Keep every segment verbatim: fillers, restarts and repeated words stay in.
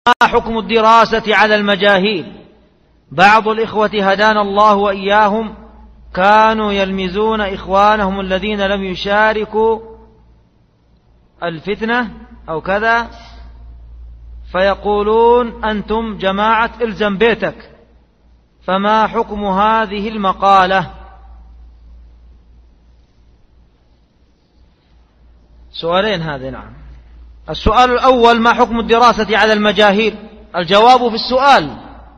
حكم الدراسة على المجاهيل؟ بعض الإخوة هدانا الله وإياهم كانوا يلمزون إخوانهم الذين لم يشاركوا الفتنة أو كذا، فيقولون أنتم جماعة إلزم بيتك، فما حكم هذه المقالة؟ سؤالين هذه. نعم. السؤال الأول: ما حكم الدراسة على المجاهيل؟ الجواب في السؤال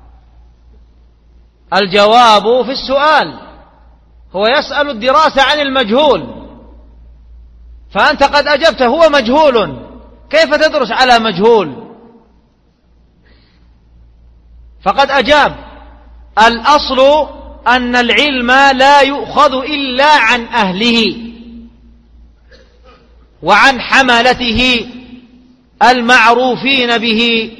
الجواب في السؤال هو يسأل الدراسة عن المجهول، فأنت قد أجبت هو مجهول، كيف تدرس على مجهول؟ فقد أجاب: الأصل أن العلم لا يؤخذ إلا عن أهله وعن حملته المعروفين به.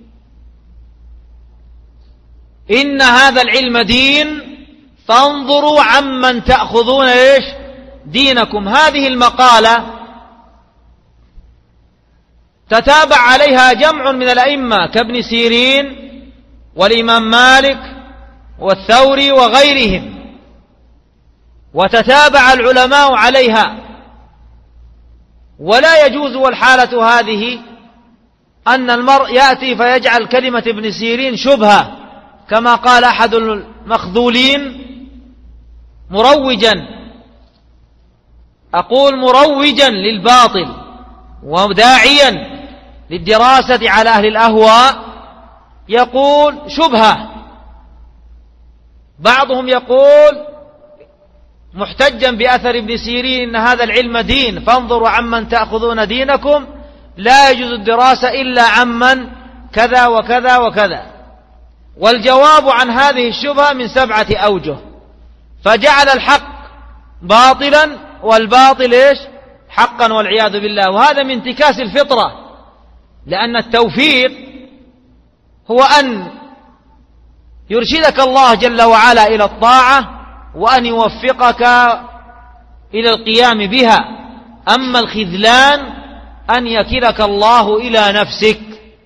إن هذا العلم دين، فانظروا عمن تأخذون إيش دينكم. هذه المقالة تتابع عليها جمع من الأئمة كابن سيرين والإمام مالك والثوري وغيرهم، وتتابع العلماء عليها. ولا يجوز والحالة هذه أن المرء يأتي فيجعل كلمة ابن سيرين شبهة، كما قال أحد المخذولين مروجا، أقول مروجا للباطل وداعيا للدراسة على أهل الأهواء، يقول شبهة. بعضهم يقول محتجا بأثر ابن سيرين إن هذا العلم دين، فانظروا عمن تأخذون دينكم، لا يجوز الدراسة إلا عمن كذا وكذا وكذا. والجواب عن هذه الشبهة من سبعة أوجه، فجعل الحق باطلا والباطل إيش حقا والعياذ بالله. وهذا من انتكاس الفطرة، لأن التوفيق هو أن يرشدك الله جل وعلا إلى الطاعة وأن يوفقك إلى القيام بها. أما الخذلان أن يكلك الله إلى نفسك.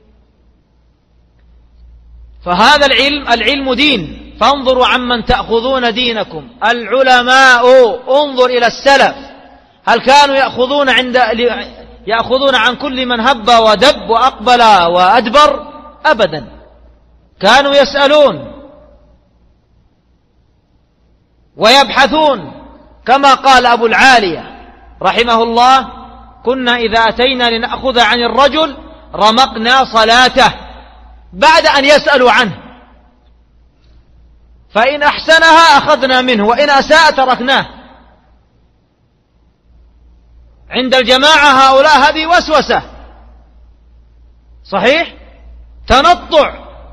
فهذا العلم العلم دين، فانظروا عمن تأخذون دينكم. العلماء انظر إلى السلف، هل كانوا يأخذون عند يأخذون عن كل من هب ودب وأقبل وأدبر؟ أبدا، كانوا يسألون ويبحثون، كما قال أبو العالية رحمه الله: كنا إذا أتينا لنأخذ عن الرجل رمقنا صلاته بعد أن يسألوا عنه، فإن أحسنها أخذنا منه وإن أساء تركناه. عند الجماعة هؤلاء هذه وسوسة، صحيح، تنطع.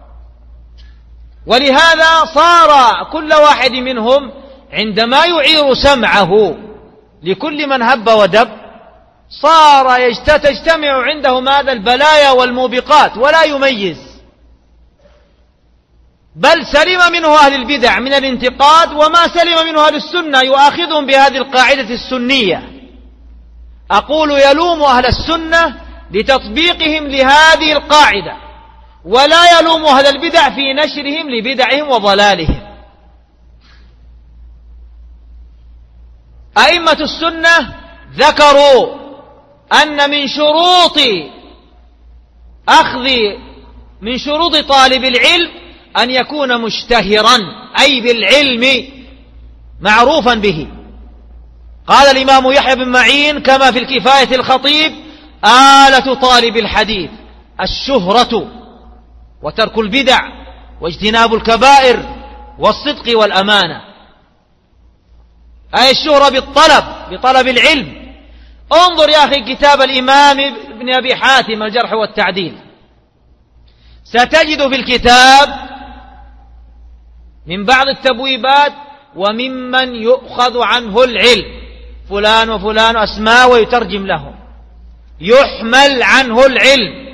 ولهذا صار كل واحد منهم عندما يعير سمعه لكل من هب ودب صار تجتمع عنده ماذا البلايا والموبقات ولا يميز، بل سلم منه أهل البدع من الانتقاد، وما سلم منه أهل السنة يؤاخذهم بهذه القاعدة السنية. أقول يلوم أهل السنة لتطبيقهم لهذه القاعدة، ولا يلوم أهل البدع في نشرهم لبدعهم وضلالهم. أئمة السنة ذكروا أن من شروط أخذ من شروط طالب العلم أن يكون مشتهرا، أي بالعلم معروفا به. قال الإمام يحيى بن معين كما في الكفاية الخطيب: آلة طالب الحديث الشهرة وترك البدع واجتناب الكبائر والصدق والأمانة، أي الشهرة بالطلب بطلب العلم. انظر يا أخي كتاب الإمام ابن أبي حاتم الجرح والتعديل، ستجد في الكتاب من بعض التبويبات: وممن يؤخذ عنه العلم فلان وفلان أسماء ويترجم لهم، يحمل عنه العلم،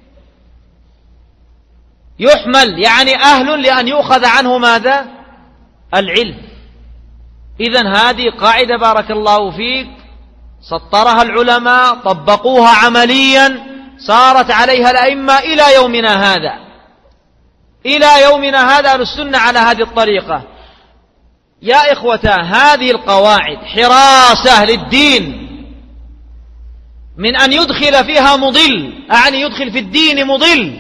يحمل يعني أهل لأن يؤخذ عنه ماذا؟ العلم. إذن هذه قاعدة بارك الله فيك سطرها العلماء، طبقوها عمليا، صارت عليها الأئمة إلى يومنا هذا. إلى يومنا هذا أهل السنة على هذه الطريقة. يا إخوة، هذه القواعد حراسة للدين من أن يدخل فيها مضل، أعني يدخل في الدين مضل.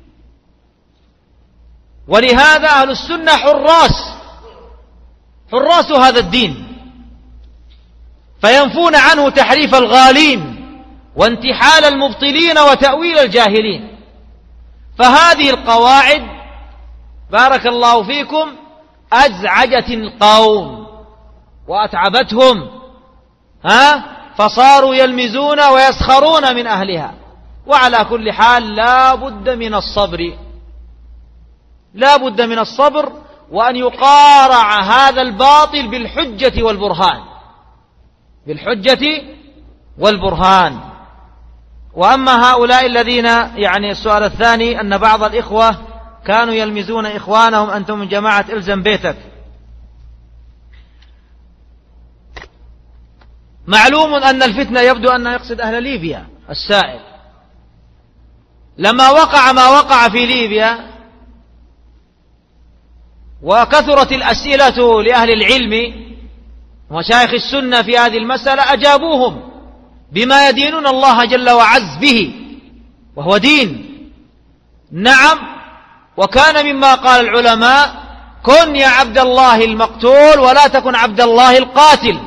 ولهذا أهل السنة حراس حراس هذا الدين، فينفون عنه تحريف الغالين وانتحال المبطلين وتأويل الجاهلين. فهذه القواعد بارك الله فيكم أزعجت القوم وأتعبتهم، ها فصاروا يلمزون ويسخرون من أهلها. وعلى كل حال لا بد من الصبر، لا بد من الصبر، وأن يقارع هذا الباطل بالحجة والبرهان، بالحجة والبرهان. وأما هؤلاء الذين، يعني السؤال الثاني أن بعض الإخوة كانوا يلمزون إخوانهم أنتم من جماعة إلزم بيتك. معلوم أن الفتنة يبدو أنه يقصد أهل ليبيا. السائل لما وقع ما وقع في ليبيا وكثرت الأسئلة لأهل العلم ومشايخ السنة في هذه المسألة، أجابوهم بما يدينون الله جل وعز به، وهو دين. نعم، وكان مما قال العلماء: كن يا عبد الله المقتول ولا تكن عبد الله القاتل.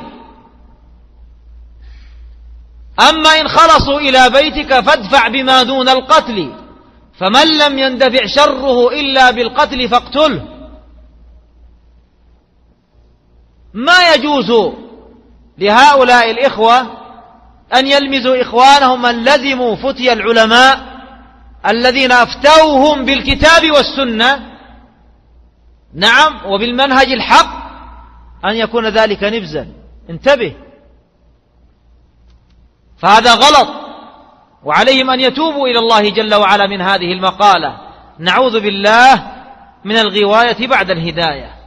أما إن خلصوا إلى بيتك فادفع بما دون القتل، فمن لم يندفع شره إلا بالقتل فاقتله. ما يجوز لهؤلاء الإخوة أن يلمزوا إخوانهم من لزموا فتي العلماء الذين أفتوهم بالكتاب والسنة، نعم، وبالمنهج الحق، أن يكون ذلك نبذا. انتبه، فهذا غلط، وعليهم أن يتوبوا إلى الله جل وعلا من هذه المقالة. نعوذ بالله من الغواية بعد الهداية.